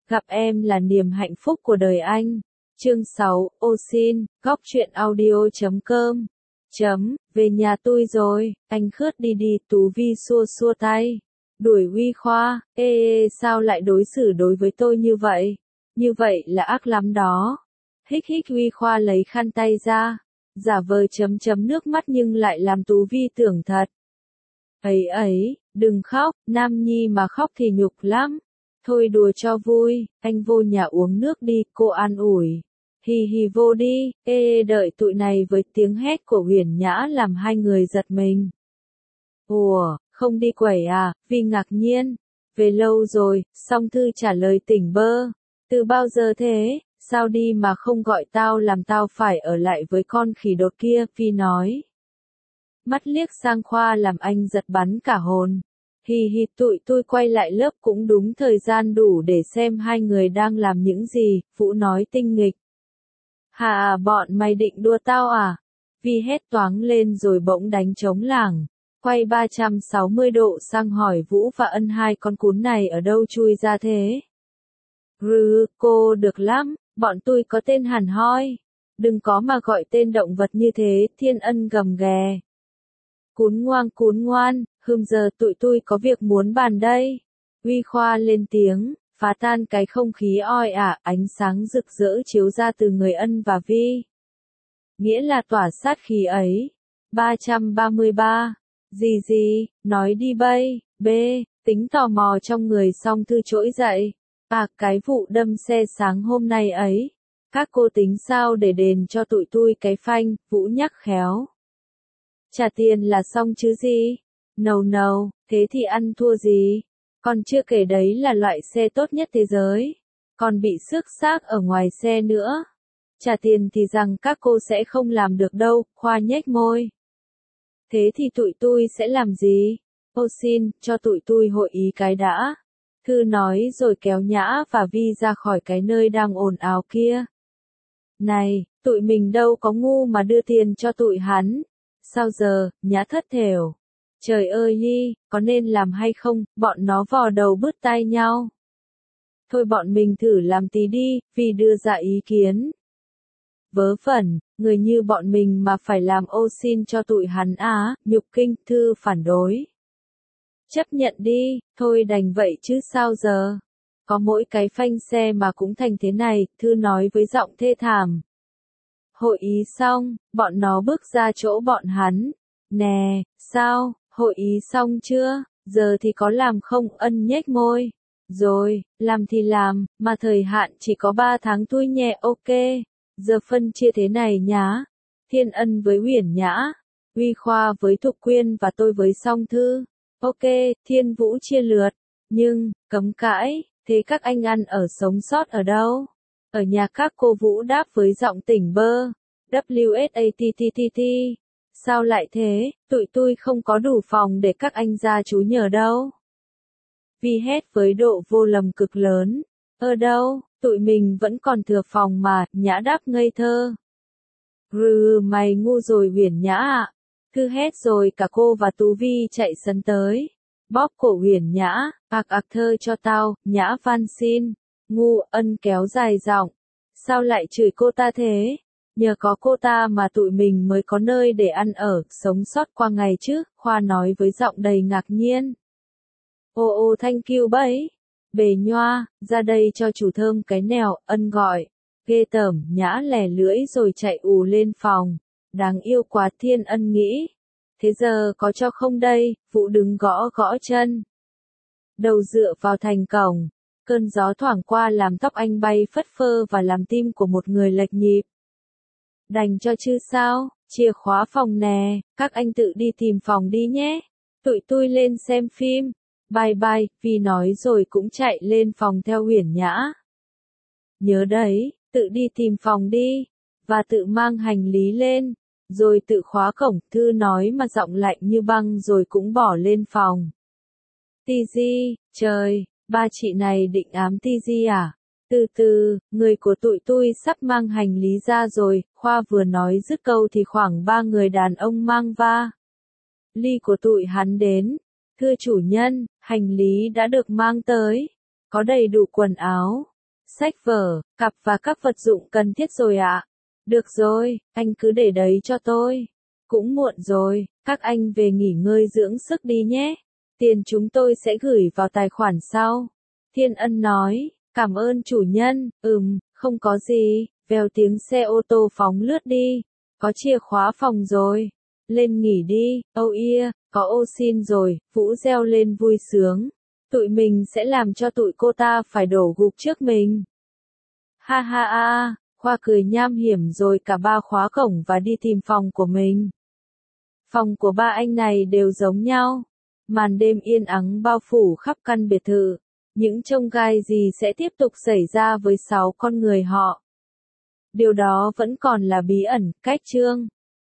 Gặp em là niềm hạnh phúc của đời anh. Chương 6, ô xin, góc truyện audio.com. Về nhà tôi rồi, anh khướt đi, Tú Vi xua xua tay. Đuổi Huy Khoa, sao lại đối xử đối với tôi như vậy? Như vậy là ác lắm đó. Hích Huy Khoa lấy khăn tay ra, giả vờ chấm nước mắt nhưng lại làm Tú Vi tưởng thật. Ấy, đừng khóc, nam nhi mà khóc thì nhục lắm. Thôi đùa cho vui, anh vô nhà uống nước đi, cô an ủi. Hì vô đi, đợi tụi này với tiếng hét của Huyền Nhã làm hai người giật mình. Ủa, không đi quẩy à, Vi ngạc nhiên. Về lâu rồi, song Thư trả lời tỉnh bơ. Từ bao giờ thế, sao đi mà không gọi tao làm tao phải ở lại với con khỉ đột kia, Vi nói. Mắt liếc sang Khoa làm anh giật bắn cả hồn. Tụi tôi quay lại lớp cũng đúng thời gian đủ để xem hai người đang làm những gì, Vũ nói tinh nghịch. Hà bọn mày định đua tao à? Vi hét toáng lên rồi bỗng đánh trống lảng. Quay 360 độ sang hỏi Vũ và Ân hai con cún này ở đâu chui ra thế? Cô được lắm, bọn tôi có tên hẳn hoi. Đừng có mà gọi tên động vật như thế, Thiên Ân gầm ghè. Cún ngoan, giờ tụi tôi có việc muốn bàn đây. Huy Khoa lên tiếng, phá tan cái không khí oi ả, ánh sáng rực rỡ chiếu ra từ người Ân và Vi. Nghĩa là tỏa sát khí ấy. 333. Gì, nói đi bây, B, tính tò mò trong người song Thư trỗi dậy. Cái vụ đâm xe sáng hôm nay ấy. Các cô tính sao để đền cho tụi tôi cái phanh, Vũ nhắc khéo. Trả tiền là xong chứ gì? No, thế thì ăn thua gì? Còn chưa kể đấy là loại xe tốt nhất thế giới. Còn bị xước xác ở ngoài xe nữa. Trả tiền thì rằng các cô sẽ không làm được đâu, Khoa nhếch môi. Thế thì tụi tôi sẽ làm gì? Ô xin, cho tụi tôi hội ý cái đã. Thư nói rồi kéo Nhã và Vi ra khỏi cái nơi đang ồn ào kia. Này, tụi mình đâu có ngu mà đưa tiền cho tụi hắn. Sao giờ, Nhã thất thểu. Trời ơi có nên làm hay không, bọn nó vò đầu bứt tai nhau. Thôi bọn mình thử làm tí đi, Vi đưa ra ý kiến. Vớ vẩn, người như bọn mình mà phải làm ô xin cho tụi hắn á, nhục kinh, Thư phản đối. Chấp nhận đi, thôi đành vậy chứ sao giờ. Có mỗi cái phanh xe mà cũng thành thế này, Thư nói với giọng thê thảm. Hội ý xong, bọn nó bước ra chỗ bọn hắn. Nè, sao, hội ý xong chưa, giờ thì có làm không? Ân nhếch môi. Rồi, làm thì làm, mà thời hạn chỉ có 3 tháng thôi nhẹ, ok. Giờ phân chia thế này nhá. Thiên Ân với Huyền Nhã, Huy Khoa với Thục Quyên và tôi với song Thư. Ok, Thiên Vũ chia lượt. Nhưng, cấm cãi, thế các anh ăn ở sống sót ở đâu? Ở nhà các cô, Vũ đáp với giọng tỉnh bơ. WSATTTT. Sao lại thế, tụi tôi không có đủ phòng để các anh gia chú nhờ đâu. Vi hét với độ vô lầm cực lớn. Ở đâu, tụi mình vẫn còn thừa phòng mà, Nhã đáp ngây thơ. Mày ngu rồi Huyền Nhã ạ. Thư hét rồi cả cô và Tú Vi chạy sân tới. Bóp cổ Huyền Nhã, thơ cho tao, Nhã van xin. Ngu, Ân kéo dài giọng. Sao lại chửi cô ta thế? Nhờ có cô ta mà tụi mình mới có nơi để ăn ở, sống sót qua ngày chứ, Khoa nói với giọng đầy ngạc nhiên. Thank you bấy. Bề nhoa, ra đây cho chủ thơm cái nèo, Ân gọi. Ghê tởm, Nhã lè lưỡi rồi chạy ù lên phòng. Đáng yêu quá, Thiên Ân nghĩ. Thế giờ có cho không đây? Vũ đứng gõ chân. Đầu dựa vào thành cổng. Cơn gió thoảng qua làm tóc anh bay phất phơ và làm tim của một người lệch nhịp. Đành cho chứ sao, chìa khóa phòng nè, các anh tự đi tìm phòng đi nhé. Tụi tôi lên xem phim. Bye, Vi nói rồi cũng chạy lên phòng theo Huyền Nhã. Nhớ đấy, tự đi tìm phòng đi, và tự mang hành lý lên, rồi tự khóa cổng, Thư nói mà giọng lạnh như băng rồi cũng bỏ lên phòng. Tizi, trời, ba chị này định ám Tizi à? Từ, người của tụi tôi sắp mang hành lý ra rồi, Khoa vừa nói dứt câu thì khoảng 3 người đàn ông mang va ly của tụi hắn đến. Thưa chủ nhân, hành lý đã được mang tới. Có đầy đủ quần áo, sách vở, cặp và các vật dụng cần thiết rồi ạ. Được rồi, anh cứ để đấy cho tôi. Cũng muộn rồi, các anh về nghỉ ngơi dưỡng sức đi nhé. Tiền chúng tôi sẽ gửi vào tài khoản sau. Thiên Ân nói, cảm ơn chủ nhân, không có gì, vèo tiếng xe ô tô phóng lướt đi. Có chìa khóa phòng rồi. Lên nghỉ đi, oh yeah, có ô xin rồi, Vũ reo lên vui sướng. Tụi mình sẽ làm cho tụi cô ta phải đổ gục trước mình. Ha ha ha, Khoa cười nham hiểm rồi cả ba khóa cổng và đi tìm phòng của mình. Phòng của ba anh này đều giống nhau. Màn đêm yên ắng bao phủ khắp căn biệt thự. Những chông gai gì sẽ tiếp tục xảy ra với 6 con người họ. Điều đó vẫn còn là bí ẩn, cách chương.